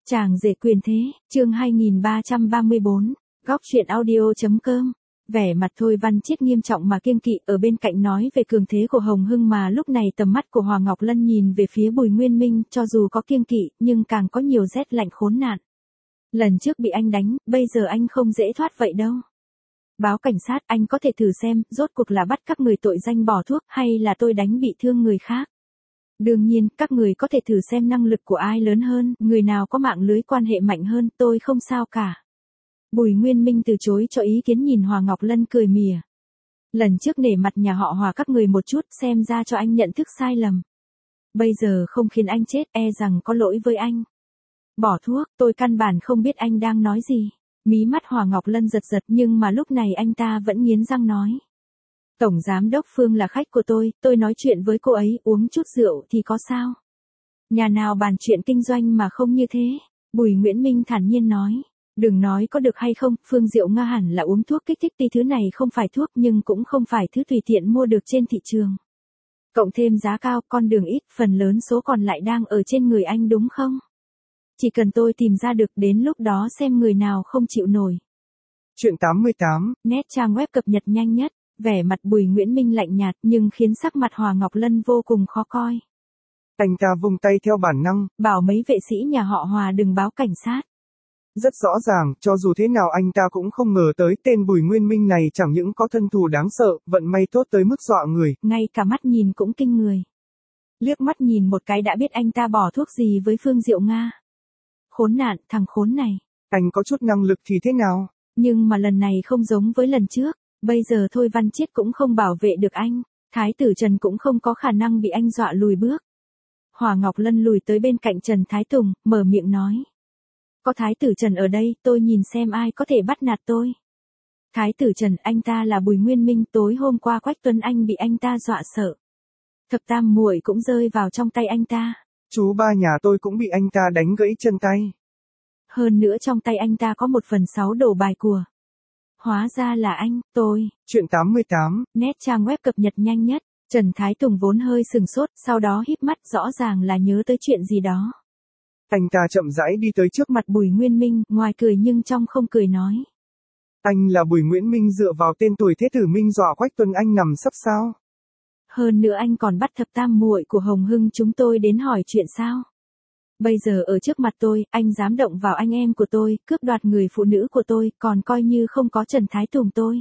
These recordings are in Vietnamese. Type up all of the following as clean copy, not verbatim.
Chàng rể quyền thế, chương 2334, góc truyện audio.com. Vẻ mặt Thôi Văn Chiết nghiêm trọng mà kiêng kỵ ở bên cạnh nói về cường thế của Hồng Hưng, mà lúc này tầm mắt của Hoàng Ngọc Lân nhìn về phía Bùi Nguyên Minh, cho dù có kiêng kỵ nhưng càng có nhiều rét lạnh khốn nạn. Lần trước bị anh đánh, bây giờ anh không dễ thoát vậy đâu. Báo cảnh sát, anh có thể thử xem, rốt cuộc là bắt các người tội danh bỏ thuốc hay là tôi đánh bị thương người khác. Đương nhiên, các người có thể thử xem năng lực của ai lớn hơn, người nào có mạng lưới quan hệ mạnh hơn, tôi không sao cả. Bùi Nguyên Minh từ chối cho ý kiến, nhìn Hoàng Ngọc Lân cười mỉa. Lần trước nể mặt nhà họ Hòa các người một chút, xem ra cho anh nhận thức sai lầm. Bây giờ không khiến anh chết, e rằng có lỗi với anh. Bỏ thuốc, tôi căn bản không biết anh đang nói gì. Mí mắt Hoàng Ngọc Lân giật giật, nhưng mà lúc này anh ta vẫn nghiến răng nói. Tổng giám đốc Phương là khách của tôi nói chuyện với cô ấy, uống chút rượu thì có sao? Nhà nào bàn chuyện kinh doanh mà không như thế? Bùi Nguyễn Minh thản nhiên nói. Đừng nói có được hay không, Phương Diệu Nga hẳn là uống thuốc kích thích, tuy thứ này không phải thuốc nhưng cũng không phải thứ tùy tiện mua được trên thị trường. Cộng thêm giá cao, con đường ít, phần lớn số còn lại đang ở trên người anh đúng không? Chỉ cần tôi tìm ra được, đến lúc đó xem người nào không chịu nổi. Chuyện 88, Nét trang web cập nhật nhanh nhất. Vẻ mặt Bùi Nguyễn Minh lạnh nhạt nhưng khiến sắc mặt Hoàng Ngọc Lân vô cùng khó coi. anh ta vung tay theo bản năng, Bảo mấy vệ sĩ nhà họ Hòa đừng báo cảnh sát. rất rõ ràng, cho dù thế nào anh ta cũng không ngờ tới tên Bùi Nguyên Minh này chẳng những có thân thù đáng sợ, vận may tốt tới mức dọa người. Ngay cả mắt nhìn cũng kinh người. Liếc mắt nhìn một cái đã biết anh ta bỏ thuốc gì với Phương Diệu Nga. Khốn nạn, thằng khốn này. Anh có chút năng lực thì thế nào? Nhưng mà lần này không giống với lần trước. Bây giờ Thôi Văn Chiết cũng không bảo vệ được anh. Thái tử Trần cũng không có khả năng bị anh dọa lùi bước. Hoàng Ngọc Lân lùi tới bên cạnh Trần Thái Tùng, mở miệng nói. Có Thái tử Trần ở đây, tôi nhìn xem ai có thể bắt nạt tôi. Thái tử Trần, anh ta là Bùi Nguyên Minh, tối hôm qua Quách Tuấn Anh bị anh ta dọa sợ. Thập tam muội cũng rơi vào trong tay anh ta. Chú ba nhà tôi cũng bị anh ta đánh gãy chân tay. Hơn nữa trong tay anh ta có 1/6 đồ bài của. Hóa ra là anh, tôi. Chuyện 88, Nét trang web cập nhật nhanh nhất. Trần Thái Tùng vốn hơi sừng sốt, sau đó híp mắt, rõ ràng là nhớ tới chuyện gì đó. anh ta chậm rãi đi tới trước mặt Bùi Nguyên Minh, ngoài cười nhưng trong không cười nói. Anh là Bùi Nguyễn Minh, dựa vào tên tuổi thế tử Minh dọa Quách Tuấn Anh nằm sấp sao? Hơn nữa anh còn bắt thập tam muội của Hồng Hưng chúng tôi đến hỏi chuyện sao? Bây giờ ở trước mặt tôi, anh dám động vào anh em của tôi, cướp đoạt người phụ nữ của tôi, còn coi như không có Trần Thái Tùng tôi.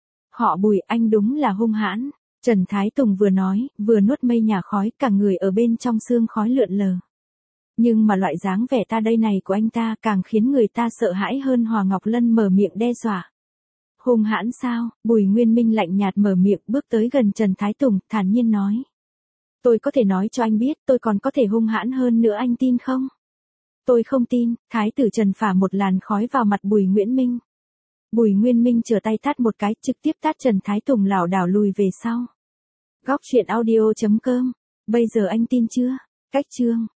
Họ Bùi, anh đúng là hung hãn. Trần Thái Tùng vừa nói, vừa nuốt mây nhà khói, cả người ở bên trong sương khói lượn lờ. Nhưng mà loại dáng vẻ ta đây này của anh ta càng khiến người ta sợ hãi hơn. Hoàng Ngọc Lân mở miệng đe dọa. Hung hãn sao? Bùi Nguyên Minh lạnh nhạt mở miệng, bước tới gần Trần Thái Tùng, thản nhiên nói. Tôi có thể nói cho anh biết, tôi còn có thể hung hãn hơn nữa, anh tin không? Tôi không tin. Thái tử Trần phả một làn khói vào mặt Bùi Nguyễn Minh. Bùi Nguyên Minh trở tay tát một cái, trực tiếp tát Trần Thái Tùng lảo đảo lùi về sau. Góc truyện audio.com. Bây giờ anh tin chưa? Cách chương.